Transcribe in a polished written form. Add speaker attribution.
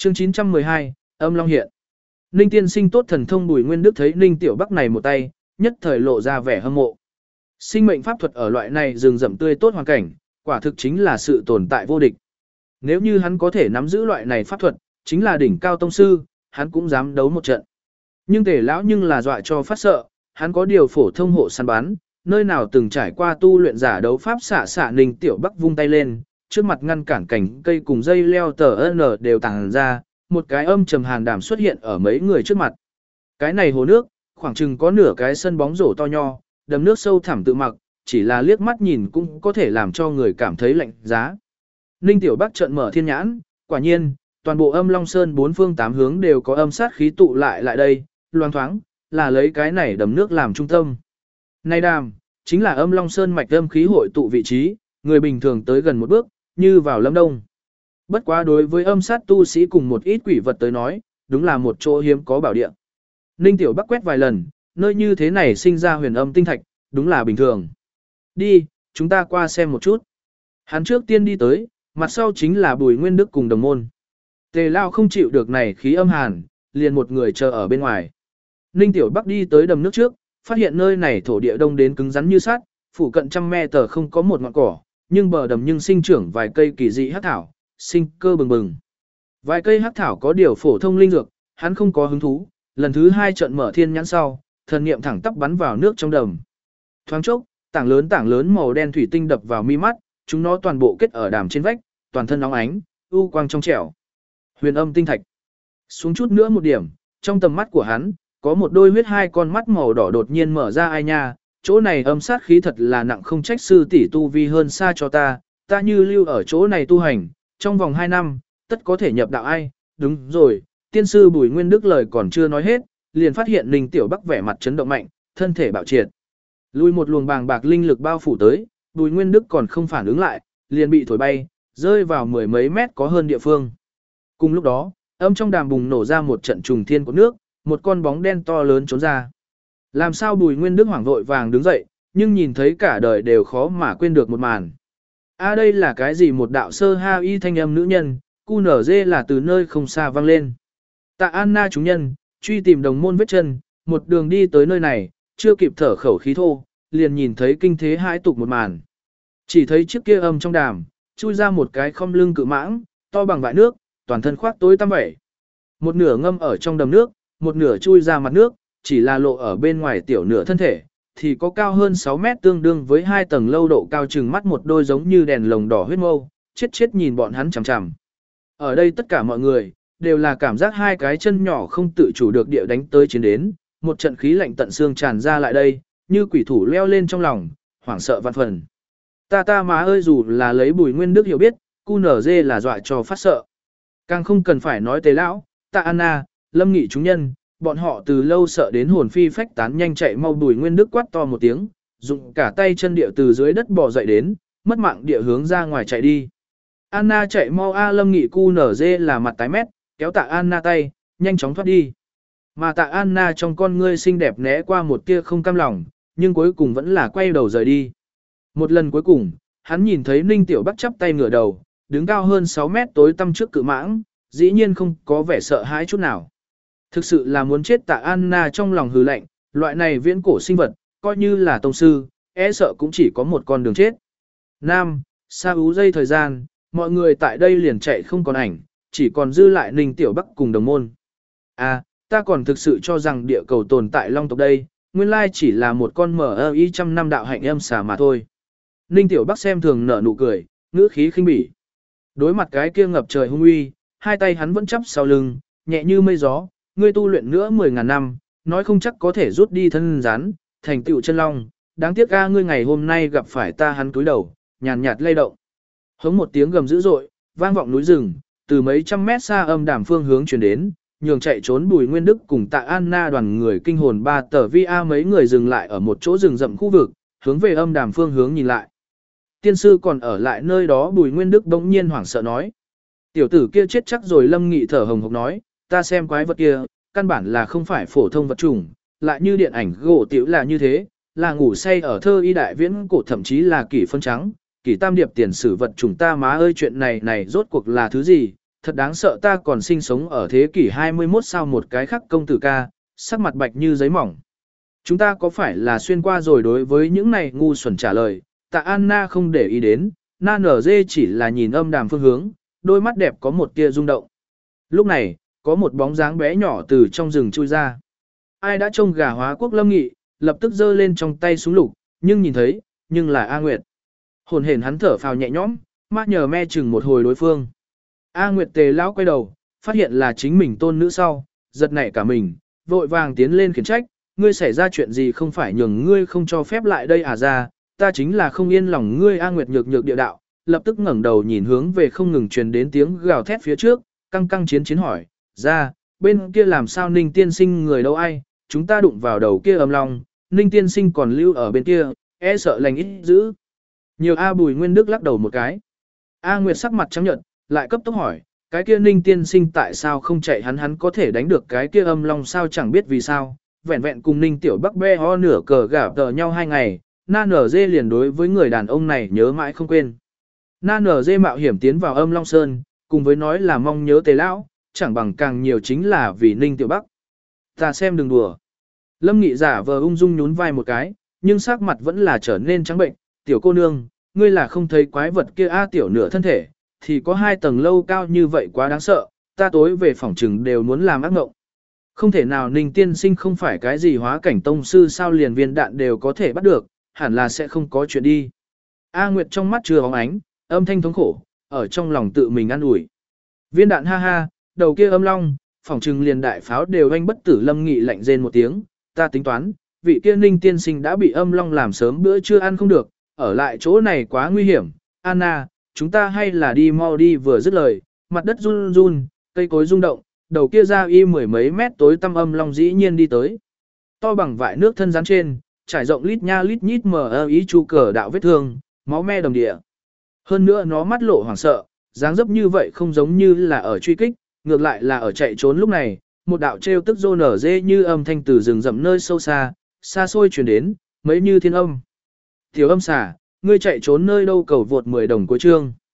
Speaker 1: Chương 912, Âm Long hiện. Ninh tiên sinh tốt thần thông Bùi Nguyên Đức thấy Ninh Tiểu Bắc này một tay, nhất thời lộ ra vẻ hâm mộ. Sinh mệnh pháp thuật ở loại này rừng rậm tươi tốt hoàn cảnh, quả thực chính là sự tồn tại vô địch. Nếu như hắn có thể nắm giữ loại này pháp thuật, chính là đỉnh cao tông sư, hắn cũng dám đấu một trận. Nhưng Tề lão nhưng là dọa cho phát sợ, hắn có điều phổ thông hộ săn bắn, nơi nào từng trải qua tu luyện giả đấu pháp xạ Ninh Tiểu Bắc vung tay lên, trước mặt ngăn cản cảnh cây cùng dây leo tờ n đều tàng ra, một cái âm trầm hàn đảm xuất hiện ở mấy người trước mặt. Cái này hồ nước, khoảng chừng có nửa cái sân bóng rổ to nho, đầm nước sâu thẳm tự mặc, chỉ là liếc mắt nhìn cũng có thể làm cho người cảm thấy lạnh giá. Ninh Tiểu Bắc trợn mở thiên nhãn, quả nhiên, toàn bộ Âm Long Sơn bốn phương tám hướng đều có âm sát khí tụ lại đây, loang thoáng, là lấy cái này đầm nước làm trung tâm. Này đàm, chính là Âm Long Sơn mạch âm khí hội tụ vị trí, người bình thường tới gần một bước, như vào lâm đông. Bất quá đối với âm sát tu sĩ cùng một ít quỷ vật tới nói, đúng là một chỗ hiếm có bảo địa. Ninh Tiểu Bắc quét vài lần, nơi như thế này sinh ra huyền âm tinh thạch, đúng là bình thường. Đi, chúng ta qua xem một chút. Hắn trước tiên đi tới, mặt sau chính là Bùi Nguyên Đức cùng đồng môn. Tề Lao không chịu được này khí âm hàn, liền một người chờ ở bên ngoài. Ninh Tiểu Bắc đi tới đầm nước trước, phát hiện nơi này thổ địa đông đến cứng rắn như sắt, phủ cận trăm me tờ không có một ngọn cỏ, nhưng bờ đầm nhưng sinh trưởng vài cây kỳ dị hắc thảo, sinh cơ bừng bừng. Vài cây hắc thảo có điều phổ thông linh dược, hắn không có hứng thú, lần thứ hai trận mở thiên nhãn sau, thần niệm thẳng tắp bắn vào nước trong đầm. Thoáng chốc, tảng lớn màu đen thủy tinh đập vào mi mắt, chúng nó toàn bộ kết ở đàm trên vách, toàn thân nóng ánh, u quang trong trẻo. Huyền âm tinh thạch. Xuống chút nữa một điểm, trong tầm mắt của hắn, có một đôi huyết hai con mắt màu đỏ đột nhiên mở ra ai nha, chỗ này âm sát khí thật là nặng, không trách sư tỷ tu vi hơn xa cho ta như lưu ở chỗ này tu hành, trong vòng 2 năm, tất có thể nhập đạo ai, đúng rồi, tiên sư Bùi Nguyên Đức lời còn chưa nói hết, liền phát hiện Ninh Tiểu Bắc vẻ mặt chấn động mạnh, thân thể bạo triệt. Lùi một luồng bàng bạc linh lực bao phủ tới, Bùi Nguyên Đức còn không phản ứng lại, liền bị thổi bay, rơi vào mười mấy mét có hơn địa phương. Cùng lúc đó, âm trong đàm bùng nổ ra một trận trùng thiên của nước, một con bóng đen to lớn trốn ra. Làm sao Bùi Nguyên Đức hoảng vội vàng đứng dậy, nhưng nhìn thấy cả đời đều khó mà quên được một màn. Đây là cái gì, một đạo sơ ha y thanh âm nữ nhân, cu nở dê là từ nơi không xa vang lên. Tạ Anna chúng nhân, truy tìm đồng môn vết chân, một đường đi tới nơi này, chưa kịp thở khẩu khí thô, liền nhìn thấy kinh thế hãi tục một màn. Chỉ thấy chiếc kia âm trong đàm, chui ra một cái khom lưng cự mãng, to bằng vại nước, toàn thân khoác tối tăm vẩy. Một nửa ngâm ở trong đầm nước, một nửa chui ra mặt nước, chỉ là lộ ở bên ngoài tiểu nửa thân thể, thì có cao hơn 6 mét, tương đương với 2 tầng lâu độ cao, chừng mắt một đôi giống như đèn lồng đỏ huyết mâu, chết nhìn bọn hắn chằm chằm. Ở đây tất cả mọi người, đều là cảm giác hai cái chân nhỏ không tự chủ được địa đánh tới chiến đến, một trận khí lạnh tận xương tràn ra lại đây, như quỷ thủ leo lên trong lòng, hoảng sợ vạn phần. Ta má ơi, dù là lấy Bùi Nguyên Đức hiểu biết, cu nở dê là dọa cho phát sợ. Càng không cần phải nói Tề lão, Tạ Anna, Lâm Nghị chúng nhân, bọn họ từ lâu sợ đến hồn phi phách tán, nhanh chạy mau. Bùi Nguyên Đức quát to một tiếng, dùng cả tay chân địa từ dưới đất bò dậy đến, mất mạng địa hướng ra ngoài chạy đi. Anna chạy mau a. Lâm Nghị cu nở dê là mặt tái mét, kéo Tạ Anna tay, nhanh chóng thoát đi. Mà Tạ Anna trong con ngươi xinh đẹp né qua một tia không cam lòng, nhưng cuối cùng vẫn là quay đầu rời đi. Một lần cuối cùng, hắn nhìn thấy Ninh Tiểu Bắc chắp tay ngửa đầu, đứng cao hơn 6 mét tối tăm trước cự mãng, dĩ nhiên không có vẻ sợ hãi chút nào. Thực sự là muốn chết. Tạ Anna trong lòng hừ lạnh, loại này viễn cổ sinh vật, coi như là tông sư, e sợ cũng chỉ có một con đường chết. Nam, xa ú dây thời gian, mọi người tại đây liền chạy không còn ảnh, chỉ còn dư lại Ninh Tiểu Bắc cùng đồng môn. Ta còn thực sự cho rằng địa cầu tồn tại long tộc đây, nguyên lai chỉ là một con MI trăm năm đạo hạnh âm xà mà thôi. Ninh Tiểu Bắc xem thường nở nụ cười, ngữ khí khinh bỉ. Đối mặt cái kia ngập trời hung uy, hai tay hắn vẫn chắp sau lưng, nhẹ như mây gió, ngươi tu luyện nữa 10.000 năm, nói không chắc có thể rút đi thân rắn, thành tựu chân long, đáng tiếc ngươi ngày hôm nay gặp phải ta. Hắn cúi đầu, nhàn nhạt lay động. Hống một tiếng gầm dữ dội, vang vọng núi rừng, từ mấy trăm mét xa âm đàm phương hướng truyền đến, nhường chạy trốn Bùi Nguyên Đức cùng Tạ Anna đoàn người kinh hồn ba tờ vi a. Mấy người dừng lại ở một chỗ rừng rậm khu vực, hướng về âm đàm phương hướng nhìn lại. Tiên sư còn ở lại nơi đó. Bùi Nguyên Đức bỗng nhiên hoảng sợ nói. Tiểu tử kia chết chắc rồi. Lâm Nghị thở hồng hộc nói, ta xem quái vật kia, căn bản là không phải phổ thông vật chủng, lại như điện ảnh gỗ tiểu là như thế, là ngủ say ở thơ y đại viễn cổ, thậm chí là kỷ phân trắng, kỷ tam điệp tiền sử vật chủng. Ta má ơi, chuyện này rốt cuộc là thứ gì, thật đáng sợ, ta còn sinh sống ở thế kỷ 21 sao? Một cái khác công tử ca, sắc mặt bạch như giấy mỏng. Chúng ta có phải là xuyên qua rồi? Đối với những này ngu xuẩn trả lời, Tạ Anna không để ý đến, Na nở dê chỉ là nhìn âm đàm phương hướng, đôi mắt đẹp có một tia rung động. Lúc này, có một bóng dáng bé nhỏ từ trong rừng chui ra. Ai đã trông gà hóa quốc Lâm Nghị, lập tức giơ lên trong tay súng lục, nhưng nhìn thấy, nhưng là A Nguyệt. Hồn hển hắn thở phào nhẹ nhõm, mắt nhờ me chừng một hồi đối phương. A Nguyệt tề lão quay đầu, phát hiện là chính mình tôn nữ sau, giật nảy cả mình, vội vàng tiến lên khiển trách, ngươi xảy ra chuyện gì? Không phải nhường ngươi không cho phép lại đây à? Ra, ta chính là không yên lòng ngươi. A Nguyệt nhược nhược địa đạo, lập tức ngẩng đầu nhìn hướng về không ngừng truyền đến tiếng gào thét phía trước, căng căng chiến chiến hỏi, ra, bên kia làm sao? Ninh tiên sinh người đâu? Ai? Chúng ta đụng vào đầu kia âm long, Ninh tiên sinh còn lưu ở bên kia, e sợ lành ít dữ. Nhiều. A Bùi Nguyên Đức lắc đầu một cái. A Nguyệt sắc mặt trắng nhợt, lại cấp tốc hỏi, cái kia Ninh tiên sinh tại sao không chạy? Hắn có thể đánh được cái kia âm long sao? Chẳng biết vì sao, vẹn vẹn cùng Ninh Tiểu Bắc be ho nửa cờ gả tờ nhau 2 ngày, Na nở dê liền đối với người đàn ông này nhớ mãi không quên. Na nở dê mạo hiểm tiến vào âm long sơn, cùng với nói là mong nhớ tề lão, chẳng bằng càng nhiều chính là vì Ninh Tiểu Bắc. Ta xem đừng đùa. Lâm Nghị giả vờ ung dung nhún vai một cái, nhưng sắc mặt vẫn là trở nên trắng bệnh. Tiểu cô nương, ngươi là không thấy quái vật kia? A tiểu nửa thân thể, thì có 2 tầng lâu cao như vậy quá đáng sợ, ta tối về phòng trừng đều muốn làm ác mộng. Không thể nào, Ninh tiên sinh không phải cái gì hóa cảnh tông sư sao? Liền viên đạn đều có thể bắt được, hẳn là sẽ không có chuyện đi. A Nguyệt trong mắt chưa bóng ánh, âm thanh thống khổ, ở trong lòng tự mình ăn ủi. Viên đạn ha ha, đầu kia âm long, phòng trừng liền đại pháo đều anh bất tử. Lâm Nghị lạnh rên một tiếng, ta tính toán, vị kia Ninh tiên sinh đã bị âm long làm sớm bữa trưa ăn không được, ở lại chỗ này quá nguy hiểm. Anna, chúng ta hay là đi mau đi. Vừa dứt lời, mặt đất run run, cây cối rung động, đầu kia ra y 10 mấy mét tối tăm âm long dĩ nhiên đi tới. To bằng vại nước thân rắn trên, trải rộng lít nha lít nhít mờ ý chu cờ đạo vết thương, máu me đồng địa. Hơn nữa nó mắt lộ hoảng sợ, dáng dấp như vậy không giống như là ở truy kích, ngược lại là ở chạy trốn. Lúc này, một đạo trêu tức rô nở dê như âm thanh từ rừng rậm nơi sâu xa, xa xôi truyền đến, mấy như thiên âm. Tiểu âm xà, ngươi chạy trốn nơi đâu? Cầu vượt 10 đồng của chương.